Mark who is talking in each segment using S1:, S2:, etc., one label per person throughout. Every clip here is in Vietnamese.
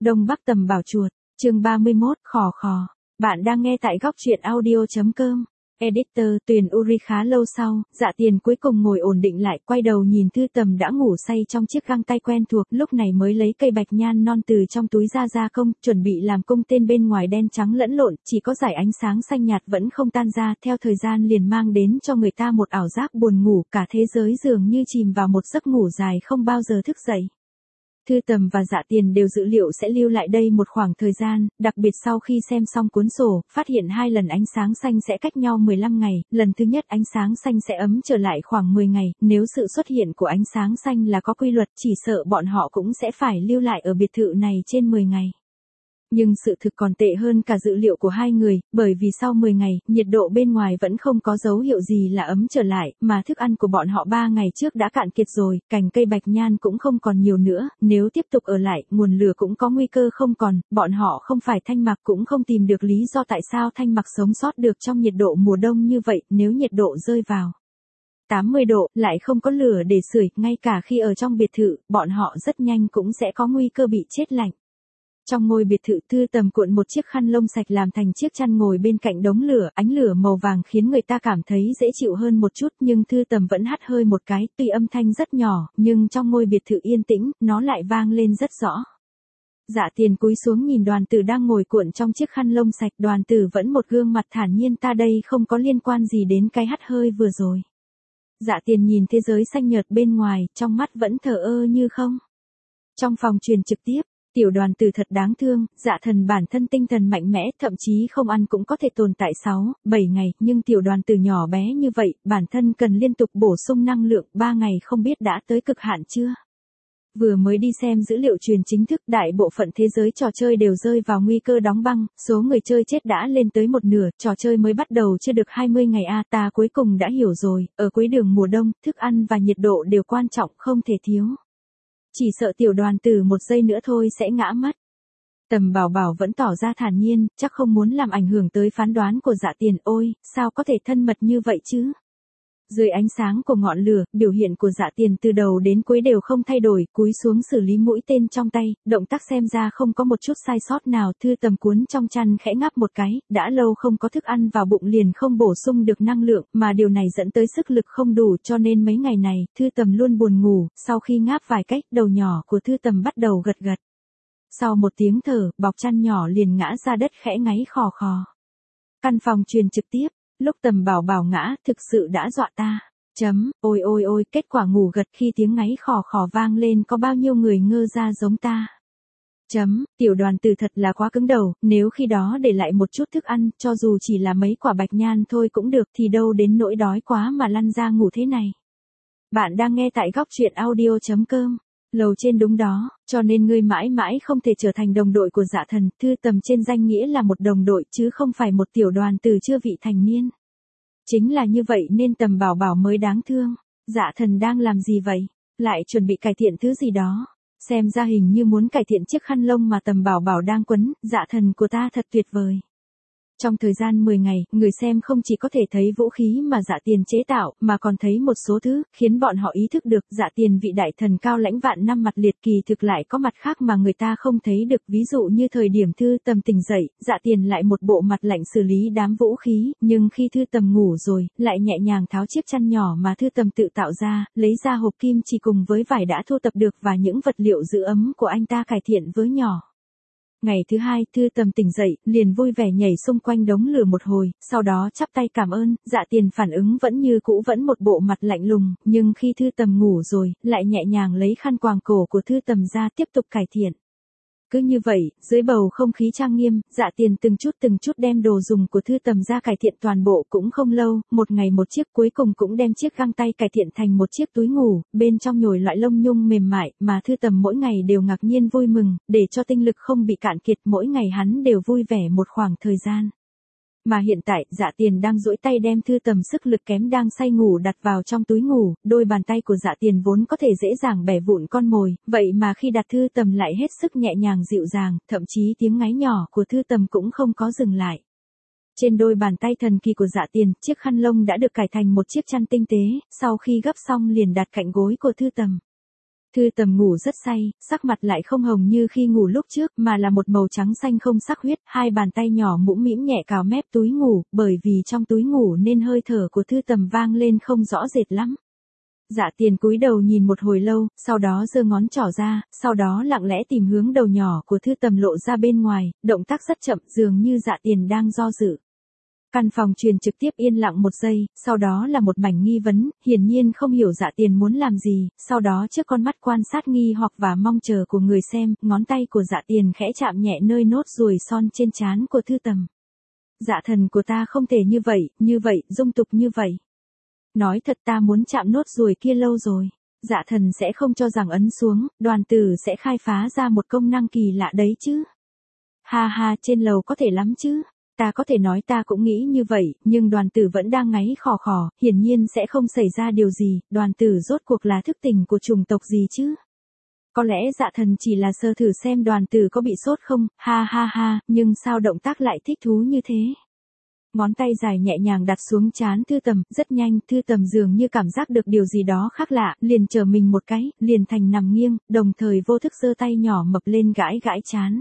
S1: Đông Bắc Tầm Bảo Chuột, chương 31, khò khò. Bạn đang nghe tại góc truyện audio.com. Editor Tuyền Uri. Khá lâu sau, Dạ Tiền cuối cùng ngồi ổn định lại, quay đầu nhìn Thư Tầm đã ngủ say trong chiếc găng tay quen thuộc, lúc này mới lấy cây bạch nhan non từ trong túi ra gia công, chuẩn bị làm cung tên bên ngoài đen trắng lẫn lộn, chỉ có dải ánh sáng xanh nhạt vẫn không tan ra, theo thời gian liền mang đến cho người ta một ảo giác buồn ngủ, cả thế giới dường như chìm vào một giấc ngủ dài không bao giờ thức dậy. Thư Tầm và Dạ Tiền đều dự liệu sẽ lưu lại đây một khoảng thời gian, đặc biệt sau khi xem xong cuốn sổ, phát hiện 2 lần ánh sáng xanh sẽ cách nhau 15 ngày, lần thứ nhất ánh sáng xanh sẽ ấm trở lại khoảng 10 ngày, nếu sự xuất hiện của ánh sáng xanh là có quy luật, chỉ sợ bọn họ cũng sẽ phải lưu lại ở biệt thự này trên 10 ngày. Nhưng sự thực còn tệ hơn cả dự liệu của hai người, bởi vì sau 10 ngày, nhiệt độ bên ngoài vẫn không có dấu hiệu gì là ấm trở lại, mà thức ăn của bọn họ 3 ngày trước đã cạn kiệt rồi, cành cây bạch nhan cũng không còn nhiều nữa, nếu tiếp tục ở lại, nguồn lửa cũng có nguy cơ không còn, bọn họ không phải Thanh Mặc cũng không tìm được lý do tại sao Thanh Mặc sống sót được trong nhiệt độ mùa đông như vậy, nếu nhiệt độ rơi vào 80 độ, lại không có lửa để sưởi, ngay cả khi ở trong biệt thự, bọn họ rất nhanh cũng sẽ có nguy cơ bị chết lạnh. Trong ngôi biệt thự, Thư Tầm cuộn một chiếc khăn lông sạch làm thành chiếc chăn ngồi bên cạnh đống lửa, ánh lửa màu vàng khiến người ta cảm thấy dễ chịu hơn một chút, nhưng Thư Tầm vẫn hắt hơi một cái, tuy âm thanh rất nhỏ, nhưng trong ngôi biệt thự yên tĩnh, nó lại vang lên rất rõ. Dạ Tiền cúi xuống nhìn Đoàn Tử đang ngồi cuộn trong chiếc khăn lông sạch, Đoàn Tử vẫn một gương mặt thản nhiên, ta đây không có liên quan gì đến cái hắt hơi vừa rồi. Dạ Tiền nhìn thế giới xanh nhợt bên ngoài, trong mắt vẫn thờ ơ như không. Trong phòng truyền trực tiếp, Tiểu Đoàn Tử thật đáng thương, Dạ Thần bản thân tinh thần mạnh mẽ, thậm chí không ăn cũng có thể tồn tại 6, 7 ngày, nhưng Tiểu Đoàn Tử nhỏ bé như vậy, bản thân cần liên tục bổ sung năng lượng, 3 ngày không biết đã tới cực hạn chưa? Vừa mới đi xem dữ liệu truyền chính thức, đại bộ phận thế giới trò chơi đều rơi vào nguy cơ đóng băng, số người chơi chết đã lên tới một nửa, trò chơi mới bắt đầu chưa được 20 ngày ta cuối cùng đã hiểu rồi, ở cuối đường mùa đông, thức ăn và nhiệt độ đều quan trọng, không thể thiếu. Chỉ sợ Tiểu Đoàn Tử một giây nữa thôi sẽ ngã mất. Tầm Bảo Bảo vẫn tỏ ra thản nhiên, chắc không muốn làm ảnh hưởng tới phán đoán của Dạ Tiền, ôi, sao có thể thân mật như vậy chứ? Dưới ánh sáng của ngọn lửa, biểu hiện của Dạ Tiền từ đầu đến cuối đều không thay đổi, cúi xuống xử lý mũi tên trong tay, động tác xem ra không có một chút sai sót nào. Thư Tầm cuốn trong chăn khẽ ngáp một cái, đã lâu không có thức ăn vào bụng liền không bổ sung được năng lượng, mà điều này dẫn tới sức lực không đủ, cho nên mấy ngày này, Thư Tầm luôn buồn ngủ, sau khi ngáp vài cách, đầu nhỏ của Thư Tầm bắt đầu gật gật. Sau một tiếng thở, bọc chăn nhỏ liền ngã ra đất khẽ ngáy khò khò. Căn phòng truyền trực tiếp. Lúc Tầm Bảo Bảo ngã, thực sự đã dọa ta. Ôi ôi ôi, kết quả ngủ gật khi tiếng ngáy khò khò vang lên có bao nhiêu người ngơ ra giống ta. Tiểu Đoàn Tử thật là quá cứng đầu, nếu khi đó để lại một chút thức ăn, cho dù chỉ là mấy quả bạch nhan thôi cũng được thì đâu đến nỗi đói quá mà lăn ra ngủ thế này. Bạn đang nghe tại góc truyện audio.com. Lầu trên đúng đó, cho nên ngươi mãi mãi không thể trở thành đồng đội của Dạ Thần, Thư Tầm trên danh nghĩa là một đồng đội chứ không phải một Tiểu Đoàn Tử chưa vị thành niên. Chính là như vậy nên Tầm Bảo Bảo mới đáng thương. Dạ Thần đang làm gì vậy? Lại chuẩn bị cải thiện thứ gì đó. Xem ra hình như muốn cải thiện chiếc khăn lông mà Tầm Bảo Bảo đang quấn, Dạ Thần của ta thật tuyệt vời. Trong thời gian 10 ngày, người xem không chỉ có thể thấy vũ khí mà Dạ Tiền chế tạo, mà còn thấy một số thứ, khiến bọn họ ý thức được Dạ Tiền vị đại thần cao lãnh vạn năm mặt liệt kỳ thực lại có mặt khác mà người ta không thấy được. Ví dụ như thời điểm Thư Tầm tỉnh dậy, Dạ Tiền lại một bộ mặt lạnh xử lý đám vũ khí, nhưng khi Thư Tầm ngủ rồi, lại nhẹ nhàng tháo chiếc chăn nhỏ mà Thư Tầm tự tạo ra, lấy ra hộp kim chỉ cùng với vải đã thu tập được và những vật liệu giữ ấm của anh ta cải thiện với nhỏ. Ngày thứ hai, Thư Tầm tỉnh dậy, liền vui vẻ nhảy xung quanh đống lửa một hồi, sau đó chắp tay cảm ơn. Dạ Tiền phản ứng vẫn như cũ, vẫn một bộ mặt lạnh lùng, nhưng khi Thư Tầm ngủ rồi, lại nhẹ nhàng lấy khăn quàng cổ của Thư Tầm ra tiếp tục cải thiện. Cứ như vậy, dưới bầu không khí trang nghiêm, Dạ Tiền từng chút đem đồ dùng của Thư Tầm ra cải thiện toàn bộ, cũng không lâu, một ngày một chiếc, cuối cùng cũng đem chiếc găng tay cải thiện thành một chiếc túi ngủ, bên trong nhồi loại lông nhung mềm mại, mà Thư Tầm mỗi ngày đều ngạc nhiên vui mừng, để cho tinh lực không bị cạn kiệt, mỗi ngày hắn đều vui vẻ một khoảng thời gian. Mà hiện tại, Dạ Tiền đang duỗi tay đem Thư Tầm sức lực kém đang say ngủ đặt vào trong túi ngủ, đôi bàn tay của Dạ Tiền vốn có thể dễ dàng bẻ vụn con mồi, vậy mà khi đặt Thư Tầm lại hết sức nhẹ nhàng dịu dàng, thậm chí tiếng ngáy nhỏ của Thư Tầm cũng không có dừng lại. Trên đôi bàn tay thần kỳ của Dạ Tiền, chiếc khăn lông đã được cải thành một chiếc chăn tinh tế, sau khi gấp xong liền đặt cạnh gối của Thư Tầm. Thư Tầm ngủ rất say, sắc mặt lại không hồng như khi ngủ lúc trước mà là một màu trắng xanh không sắc huyết, hai bàn tay nhỏ mũm mĩm nhẹ cào mép túi ngủ, bởi vì trong túi ngủ nên hơi thở của Thư Tầm vang lên không rõ rệt lắm. Dạ Tiền cúi đầu nhìn một hồi lâu, sau đó giơ ngón trỏ ra, sau đó lặng lẽ tìm hướng đầu nhỏ của Thư Tầm lộ ra bên ngoài, động tác rất chậm, dường như Dạ Tiền đang do dự. Căn phòng truyền trực tiếp yên lặng một giây, sau đó là một mảnh nghi vấn, hiển nhiên không hiểu Dạ Tiền muốn làm gì, sau đó trước con mắt quan sát nghi hoặc và mong chờ của người xem, ngón tay của Dạ Tiền khẽ chạm nhẹ nơi nốt ruồi son trên trán của Thư Tầm. Dạ thần của ta không thể như vậy, dung tục như vậy. Nói thật ta muốn chạm nốt ruồi kia lâu rồi. Dạ thần sẽ không cho rằng ấn xuống, Đoàn Tử sẽ khai phá ra một công năng kỳ lạ đấy chứ. Ha ha, trên lầu có thể lắm chứ. Ta có thể nói ta cũng nghĩ như vậy, nhưng Đoàn Tử vẫn đang ngáy khò khò, hiển nhiên sẽ không xảy ra điều gì, Đoàn Tử rốt cuộc là thức tỉnh của chủng tộc gì chứ. Có lẽ dạ thần chỉ là sơ thử xem Đoàn Tử có bị sốt không, ha ha ha, nhưng sao động tác lại thích thú như thế. Ngón tay dài nhẹ nhàng đặt xuống trán Thư Tầm, rất nhanh, Thư Tầm dường như cảm giác được điều gì đó khác lạ, liền trở mình một cái, liền thành nằm nghiêng, đồng thời vô thức giơ tay nhỏ mập lên gãi gãi trán.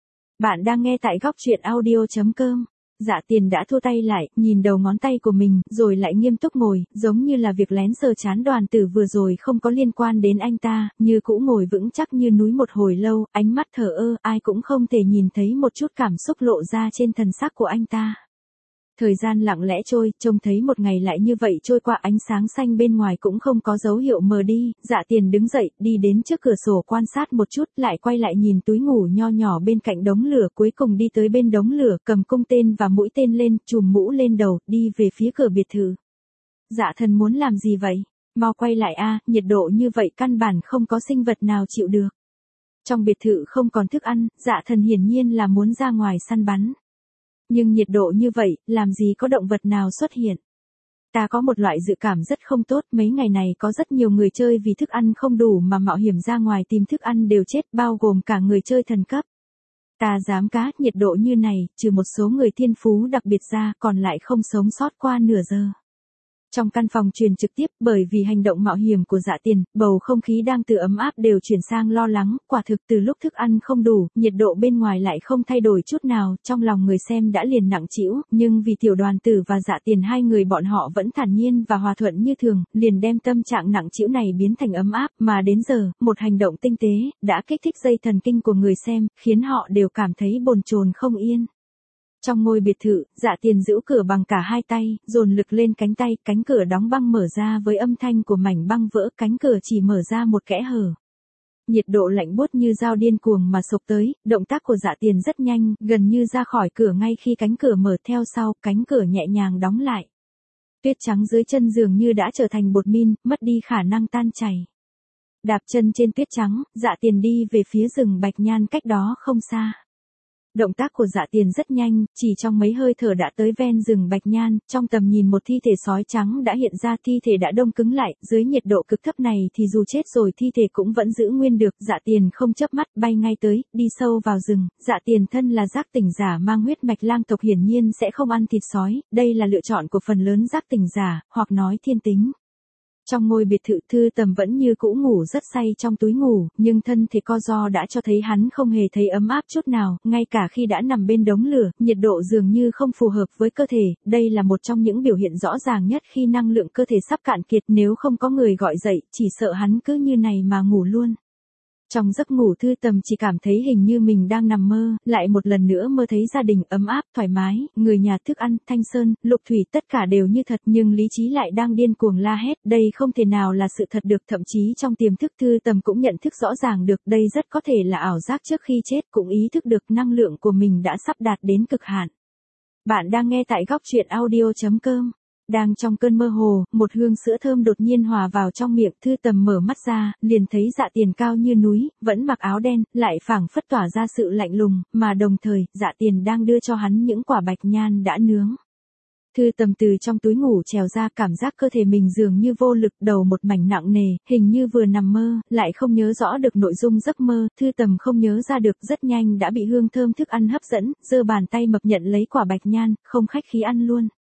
S1: Bạn đang nghe tại góc truyện audio.com. Dạ Tiền đã thua tay lại, nhìn đầu ngón tay của mình, rồi lại nghiêm túc ngồi, giống như là việc lén sờ trán Đoàn Tử vừa rồi không có liên quan đến anh ta, như cũ ngồi vững chắc như núi một hồi lâu, ánh mắt thờ ơ, ai cũng không thể nhìn thấy một chút cảm xúc lộ ra trên thần sắc của anh ta. Thời gian lặng lẽ trôi, trông thấy một ngày lại như vậy trôi qua, ánh sáng xanh bên ngoài cũng không có dấu hiệu mờ đi, Dạ Tiền đứng dậy, đi đến trước cửa sổ quan sát một chút, lại quay lại nhìn túi ngủ nho nhỏ bên cạnh đống lửa, cuối cùng đi tới bên đống lửa, cầm cung tên và mũi tên lên, chùm mũ lên đầu, đi về phía cửa biệt thự. Dạ thần muốn làm gì vậy? Mau quay lại a, nhiệt độ như vậy căn bản không có sinh vật nào chịu được. Trong biệt thự không còn thức ăn, Dạ thần hiển nhiên là muốn ra ngoài săn bắn. Nhưng nhiệt độ như vậy, làm gì có động vật nào xuất hiện. Ta có một loại dự cảm rất không tốt, mấy ngày này có rất nhiều người chơi vì thức ăn không đủ mà mạo hiểm ra ngoài tìm thức ăn đều chết, bao gồm cả người chơi thần cấp. Ta dám cá, nhiệt độ như này, trừ một số người thiên phú đặc biệt ra, còn lại không sống sót qua nửa giờ. Trong căn phòng truyền trực tiếp, bởi vì hành động mạo hiểm của Dạ Tiền, bầu không khí đang từ ấm áp đều chuyển sang lo lắng, quả thực từ lúc thức ăn không đủ, nhiệt độ bên ngoài lại không thay đổi chút nào, trong lòng người xem đã liền nặng trĩu, nhưng vì tiểu Đoàn Tử và Dạ Tiền hai người bọn họ vẫn thản nhiên và hòa thuận như thường, liền đem tâm trạng nặng trĩu này biến thành ấm áp, mà đến giờ, một hành động tinh tế, đã kích thích dây thần kinh của người xem, khiến họ đều cảm thấy bồn chồn không yên. Trong ngôi biệt thự, Dạ Tiền giữ cửa bằng cả hai tay, dồn lực lên cánh tay, cánh cửa đóng băng mở ra với âm thanh của mảnh băng vỡ, cánh cửa chỉ mở ra một kẽ hở. Nhiệt độ lạnh buốt như dao điên cuồng mà sộc tới, động tác của Dạ Tiền rất nhanh, gần như ra khỏi cửa ngay khi cánh cửa mở, theo sau, cánh cửa nhẹ nhàng đóng lại. Tuyết trắng dưới chân dường như đã trở thành bột min, mất đi khả năng tan chảy. Đạp chân trên tuyết trắng, Dạ Tiền đi về phía rừng bạch nhan cách đó không xa. Động tác của Dạ Tiền rất nhanh, chỉ trong mấy hơi thở đã tới ven rừng bạch nhan, trong tầm nhìn một thi thể sói trắng đã hiện ra, thi thể đã đông cứng lại, dưới nhiệt độ cực thấp này thì dù chết rồi thi thể cũng vẫn giữ nguyên được, Dạ Tiền không chớp mắt, bay ngay tới, đi sâu vào rừng, Dạ Tiền thân là giác tỉnh giả mang huyết mạch lang tộc hiển nhiên sẽ không ăn thịt sói, đây là lựa chọn của phần lớn giác tỉnh giả, hoặc nói thiên tính. Trong ngôi biệt thự, Thư Tầm vẫn như cũ ngủ rất say trong túi ngủ, nhưng thân thể co ro đã cho thấy hắn không hề thấy ấm áp chút nào, ngay cả khi đã nằm bên đống lửa, nhiệt độ dường như không phù hợp với cơ thể, đây là một trong những biểu hiện rõ ràng nhất khi năng lượng cơ thể sắp cạn kiệt, nếu không có người gọi dậy, chỉ sợ hắn cứ như này mà ngủ luôn. Trong giấc ngủ, Thư Tầm chỉ cảm thấy hình như mình đang nằm mơ, lại một lần nữa mơ thấy gia đình ấm áp, thoải mái, người nhà, thức ăn, thanh sơn, lục thủy, tất cả đều như thật, nhưng lý trí lại đang điên cuồng la hét, đây không thể nào là sự thật được, thậm chí trong tiềm thức Thư Tầm cũng nhận thức rõ ràng được, đây rất có thể là ảo giác trước khi chết, cũng ý thức được năng lượng của mình đã sắp đạt đến cực hạn. Bạn đang nghe tại góc truyện audio.com. Đang trong cơn mơ hồ, một hương sữa thơm đột nhiên hòa vào trong miệng, Thư Tầm mở mắt ra, liền thấy Dạ Tiền cao như núi, vẫn mặc áo đen, lại phảng phất tỏa ra sự lạnh lùng, mà đồng thời, Dạ Tiền đang đưa cho hắn những quả bạch nhan đã nướng. Thư Tầm từ trong túi ngủ trèo ra, cảm giác cơ thể mình dường như vô lực, đầu một mảnh nặng nề, hình như vừa nằm mơ, lại không nhớ rõ được nội dung giấc mơ, Thư Tầm không nhớ ra được, rất nhanh đã bị hương thơm thức ăn hấp dẫn, giơ bàn tay mập nhận lấy quả bạch nhan, không khách khí ăn luôn.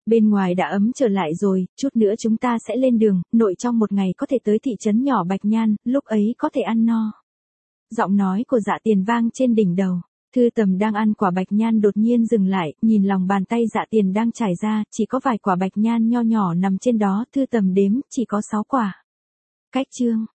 S1: Bên ngoài đã ấm trở lại rồi, chút nữa chúng ta sẽ lên đường, nội trong một ngày có thể tới thị trấn nhỏ Bạch Nhan, lúc ấy có thể ăn no. Giọng nói của Dạ Tiền vang trên đỉnh đầu. Thư Tầm đang ăn quả Bạch Nhan đột nhiên dừng lại, nhìn lòng bàn tay Dạ Tiền đang trải ra, chỉ có vài quả Bạch Nhan nho nhỏ nằm trên đó, Thư Tầm đếm, chỉ có 6 quả. Cách chương